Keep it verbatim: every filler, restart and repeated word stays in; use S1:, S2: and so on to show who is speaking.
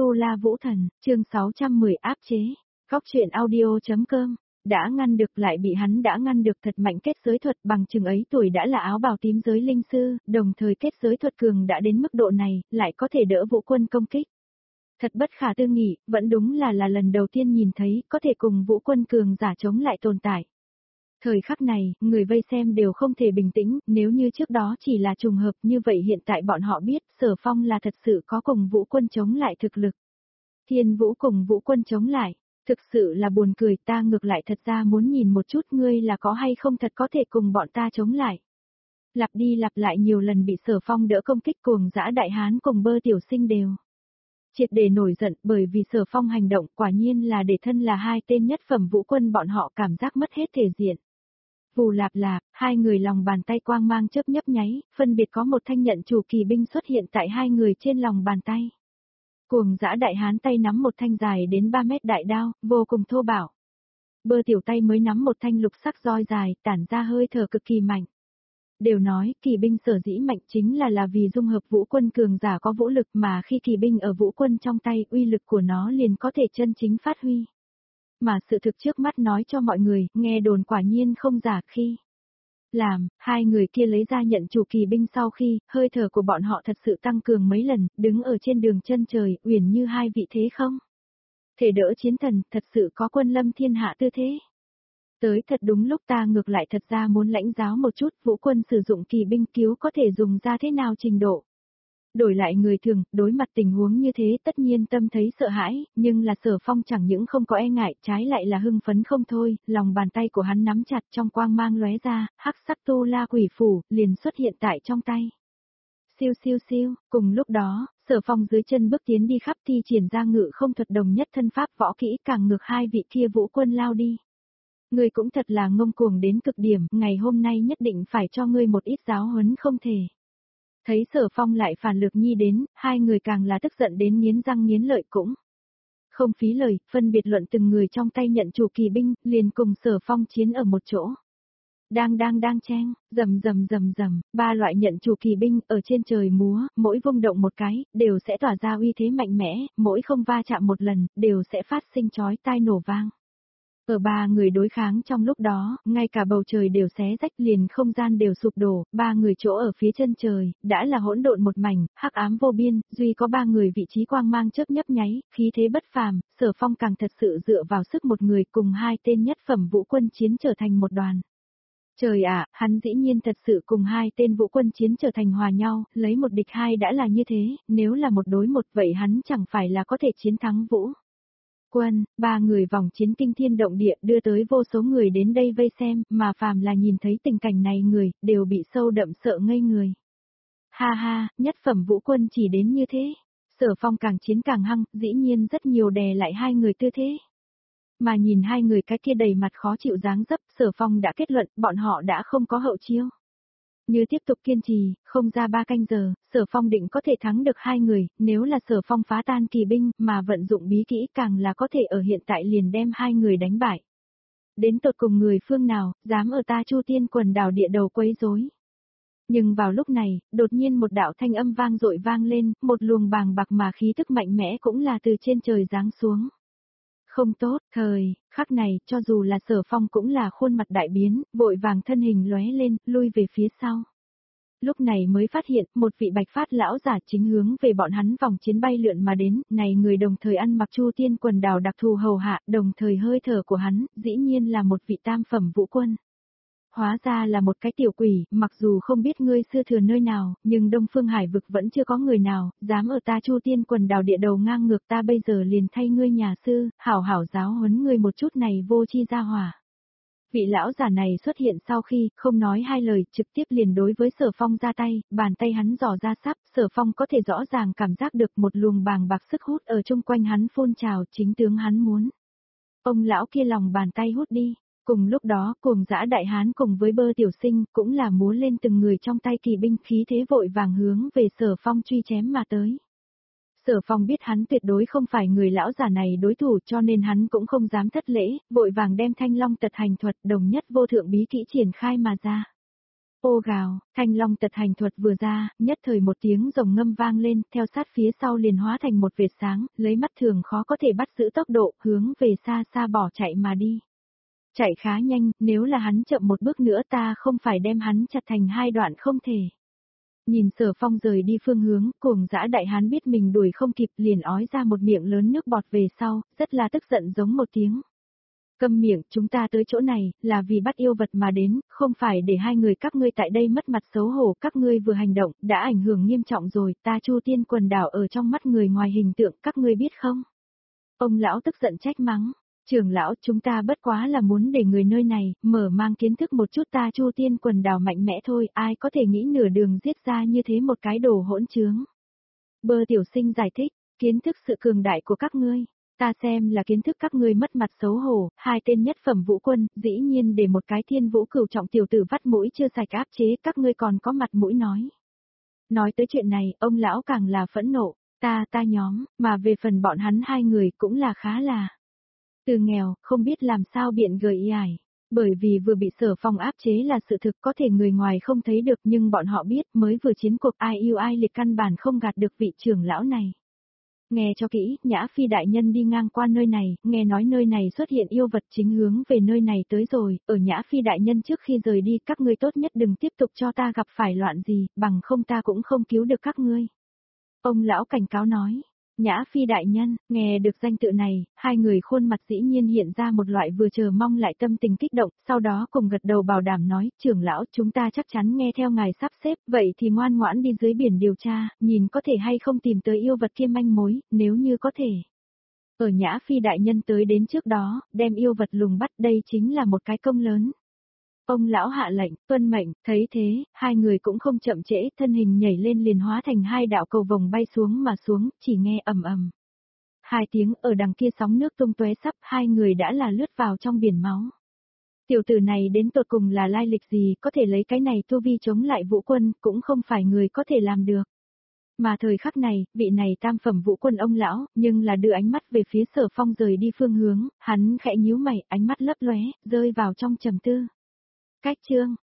S1: Tu La Vũ Thần, chương sáu trăm mười áp chế. Góc truyện audio.com. Đã ngăn được lại bị hắn đã ngăn được thật mạnh kết giới thuật bằng chừng ấy tuổi đã là áo bào tím giới linh sư, đồng thời kết giới thuật cường đã đến mức độ này, lại có thể đỡ Vũ Quân công kích. Thật bất khả tư nghị, vẫn đúng là là lần đầu tiên nhìn thấy có thể cùng Vũ Quân cường giả chống lại tồn tại. Thời khắc này, người vây xem đều không thể bình tĩnh, nếu như trước đó chỉ là trùng hợp như vậy hiện tại bọn họ biết Sở Phong là thật sự có cùng Vũ Quân chống lại thực lực. Thiên Vũ cùng Vũ Quân chống lại, thực sự là buồn cười, ta ngược lại thật ra muốn nhìn một chút ngươi là có hay không thật có thể cùng bọn ta chống lại. Lặp đi lặp lại nhiều lần bị Sở Phong đỡ công kích cuồng dã đại hán cùng Bơ tiểu sinh đều triệt để nổi giận bởi vì Sở Phong hành động quả nhiên là để thân là hai tên nhất phẩm Vũ Quân bọn họ cảm giác mất hết thể diện. Vù lạp lạp, hai người lòng bàn tay quang mang chớp nhấp nháy, phân biệt có một thanh nhận chủ kỳ binh xuất hiện tại hai người trên lòng bàn tay. Cuồng dã đại hán tay nắm một thanh dài đến ba mét đại đao, vô cùng thô bạo. Bơ tiểu tay mới nắm một thanh lục sắc roi dài, tản ra hơi thở cực kỳ mạnh. Đều nói, kỳ binh sở dĩ mạnh chính là là vì dung hợp Vũ Quân cường giả có vũ lực mà khi kỳ binh ở Vũ Quân trong tay uy lực của nó liền có thể chân chính phát huy. Mà sự thực trước mắt nói cho mọi người, nghe đồn quả nhiên không giả khi làm, hai người kia lấy ra nhận chủ kỳ binh sau khi, hơi thở của bọn họ thật sự tăng cường mấy lần, đứng ở trên đường chân trời, uyển như hai vị thế không? Thể đỡ chiến thần, thật sự có quân lâm thiên hạ tư thế. Tới thật đúng lúc ta ngược lại thật ra muốn lãnh giáo một chút Vũ Quân sử dụng kỳ binh cứu có thể dùng ra thế nào trình độ. Đổi lại người thường, đối mặt tình huống như thế tất nhiên tâm thấy sợ hãi, nhưng là Sở Phong chẳng những không có e ngại, trái lại là hưng phấn không thôi, lòng bàn tay của hắn nắm chặt trong quang mang lóe ra, hắc sắc tu la quỷ phủ, liền xuất hiện tại trong tay. Siêu siêu siêu, cùng lúc đó, Sở Phong dưới chân bước tiến đi khắp thi triển ra ngự không thuật đồng nhất thân pháp võ kỹ càng ngược hai vị kia Vũ Quân lao đi. Ngươi cũng thật là ngông cuồng đến cực điểm, ngày hôm nay nhất định phải cho ngươi một ít giáo huấn không thể. Thấy Sở Phong lại phản lực nhi đến, hai người càng là tức giận đến nghiến răng nghiến lợi cũng. Không phí lời, phân biệt luận từng người trong tay nhận chủ kỳ binh, liền cùng Sở Phong chiến ở một chỗ. Đang đang đang chen, rầm rầm rầm rầm, ba loại nhận chủ kỳ binh ở trên trời múa, mỗi vung động một cái, đều sẽ tỏa ra uy thế mạnh mẽ, mỗi không va chạm một lần, đều sẽ phát sinh chói tai nổ vang. Ở ba người đối kháng trong lúc đó, ngay cả bầu trời đều xé rách liền không gian đều sụp đổ, ba người chỗ ở phía chân trời, đã là hỗn độn một mảnh, hắc ám vô biên, duy có ba người vị trí quang mang chớp nhấp nháy, khí thế bất phàm, Sở Phong càng thật sự dựa vào sức một người cùng hai tên nhất phẩm Vũ Quân chiến trở thành một đoàn. Trời ạ, hắn dĩ nhiên thật sự cùng hai tên Vũ Quân chiến trở thành hòa nhau, lấy một địch hai đã là như thế, nếu là một đối một vậy hắn chẳng phải là có thể chiến thắng Vũ Quân, ba người vòng chiến kinh thiên động địa đưa tới vô số người đến đây vây xem, mà phàm là nhìn thấy tình cảnh này người, đều bị sâu đậm sợ ngây người. Ha ha, nhất phẩm Vũ Quân chỉ đến như thế. Sở Phong càng chiến càng hăng, dĩ nhiên rất nhiều đè lại hai người tư thế. Mà nhìn hai người cái kia đầy mặt khó chịu dáng dấp, Sở Phong đã kết luận bọn họ đã không có hậu chiêu. Như tiếp tục kiên trì, không ra ba canh giờ, Sở Phong định có thể thắng được hai người, nếu là Sở Phong phá tan kỳ binh mà vận dụng bí kỹ càng là có thể ở hiện tại liền đem hai người đánh bại. Đến tột cùng người phương nào, dám ở ta Chu Tiên quần đảo địa đầu quấy rối. Nhưng vào lúc này, đột nhiên một đạo thanh âm vang dội vang lên, một luồng bàng bạc mà khí tức mạnh mẽ cũng là từ trên trời giáng xuống. Không tốt, thời khắc này, cho dù là Sở Phong cũng là khuôn mặt đại biến, vội vàng thân hình lóe lên, lui về phía sau. Lúc này mới phát hiện, một vị bạch phát lão giả chính hướng về bọn hắn vòng chiến bay lượn mà đến, này người đồng thời ăn mặc Chu Tiên quần đảo đặc thù hầu hạ, đồng thời hơi thở của hắn, dĩ nhiên là một vị tam phẩm Vũ Quân. Hóa ra là một cái tiểu quỷ, mặc dù không biết ngươi xưa thừa nơi nào, nhưng Đông Phương Hải vực vẫn chưa có người nào, dám ở ta Chu Tiên quần đảo địa đầu ngang ngược ta bây giờ liền thay ngươi nhà sư, hảo hảo giáo huấn ngươi một chút này vô chi gia hỏa. Vị lão giả này xuất hiện sau khi, không nói hai lời, trực tiếp liền đối với Sở Phong ra tay, bàn tay hắn dò ra sắp, Sở Phong có thể rõ ràng cảm giác được một luồng bàng bạc sức hút ở chung quanh hắn phun trào, chính tướng hắn muốn. Ông lão kia lòng bàn tay hút đi. Cùng lúc đó, cuồng dã đại hán cùng với Bơ tiểu sinh cũng là múa lên từng người trong tay kỳ binh khí thế vội vàng hướng về Sở Phong truy chém mà tới. Sở Phong biết hắn tuyệt đối không phải người lão giả này đối thủ cho nên hắn cũng không dám thất lễ, vội vàng đem Thanh Long tật hành thuật đồng nhất vô thượng bí kỹ triển khai mà ra. Ô gào, thanh long tật hành thuật vừa ra, nhất thời một tiếng rồng ngâm vang lên, theo sát phía sau liền hóa thành một vệt sáng, lấy mắt thường khó có thể bắt giữ tốc độ, hướng về xa xa bỏ chạy mà đi. Chạy khá nhanh, nếu là hắn chậm một bước nữa ta không phải đem hắn chặt thành hai đoạn không thể. Nhìn Sở Phong rời đi phương hướng, cuồng dã đại hán biết mình đuổi không kịp liền ói ra một miệng lớn nước bọt về sau, rất là tức giận giống một tiếng. Câm miệng, chúng ta tới chỗ này, là vì bắt yêu vật mà đến, không phải để hai người các ngươi tại đây mất mặt xấu hổ, các ngươi vừa hành động, đã ảnh hưởng nghiêm trọng rồi, ta Chu Tiên quần đảo ở trong mắt người ngoài hình tượng, các ngươi biết không? Ông lão tức giận trách mắng, trưởng lão chúng ta bất quá là muốn để người nơi này, mở mang kiến thức một chút ta Chu Tiên quần đảo mạnh mẽ thôi, ai có thể nghĩ nửa đường giết ra như thế một cái đồ hỗn trướng. Bơ tiểu sinh giải thích, kiến thức sự cường đại của các ngươi. Ta xem là kiến thức các ngươi mất mặt xấu hổ, hai tên nhất phẩm vũ quân, dĩ nhiên để một cái thiên vũ cửu trọng tiểu tử vắt mũi chưa sạch áp chế, các ngươi còn có mặt mũi nói. Nói tới chuyện này, ông lão càng là phẫn nộ, ta ta nhóm, mà về phần bọn hắn hai người cũng là khá là. Từ nghèo, không biết làm sao biện gợi y ải. Bởi vì vừa bị Sở Phong áp chế là sự thực có thể người ngoài không thấy được nhưng bọn họ biết mới vừa chiến cuộc ai yêu ai liệt căn bản không gạt được vị trưởng lão này. Nghe cho kỹ, Nhã Phi đại nhân đi ngang qua nơi này, nghe nói nơi này xuất hiện yêu vật chính hướng về nơi này tới rồi, ở Nhã Phi đại nhân trước khi rời đi các ngươi tốt nhất đừng tiếp tục cho ta gặp phải loạn gì, bằng không ta cũng không cứu được các ngươi. Ông lão cảnh cáo nói, Nhã Phi đại nhân, nghe được danh tự này, hai người khuôn mặt dĩ nhiên hiện ra một loại vừa chờ mong lại tâm tình kích động, sau đó cùng gật đầu bảo đảm nói, trưởng lão chúng ta chắc chắn nghe theo ngài sắp xếp, vậy thì ngoan ngoãn đi dưới biển điều tra, nhìn có thể hay không tìm tới yêu vật kia manh mối, nếu như có thể. Ở Nhã Phi đại nhân tới đến trước đó, đem yêu vật lùng bắt đây chính là một cái công lớn. Ông lão hạ lệnh, tuân mệnh, thấy thế, hai người cũng không chậm trễ, thân hình nhảy lên liền hóa thành hai đạo cầu vồng bay xuống mà xuống, chỉ nghe ầm ầm. Hai tiếng ở đằng kia sóng nước tung tóe sắp, hai người đã là lướt vào trong biển máu. Tiểu tử này đến tột cùng là lai lịch gì, có thể lấy cái này tu vi chống lại vũ quân, cũng không phải người có thể làm được. Mà thời khắc này, vị này tam phẩm vũ quân ông lão, nhưng là đưa ánh mắt về phía Sở Phong rời đi phương hướng, hắn khẽ nhíu mày, ánh mắt lấp lóe, rơi vào trong trầm tư. Cách chương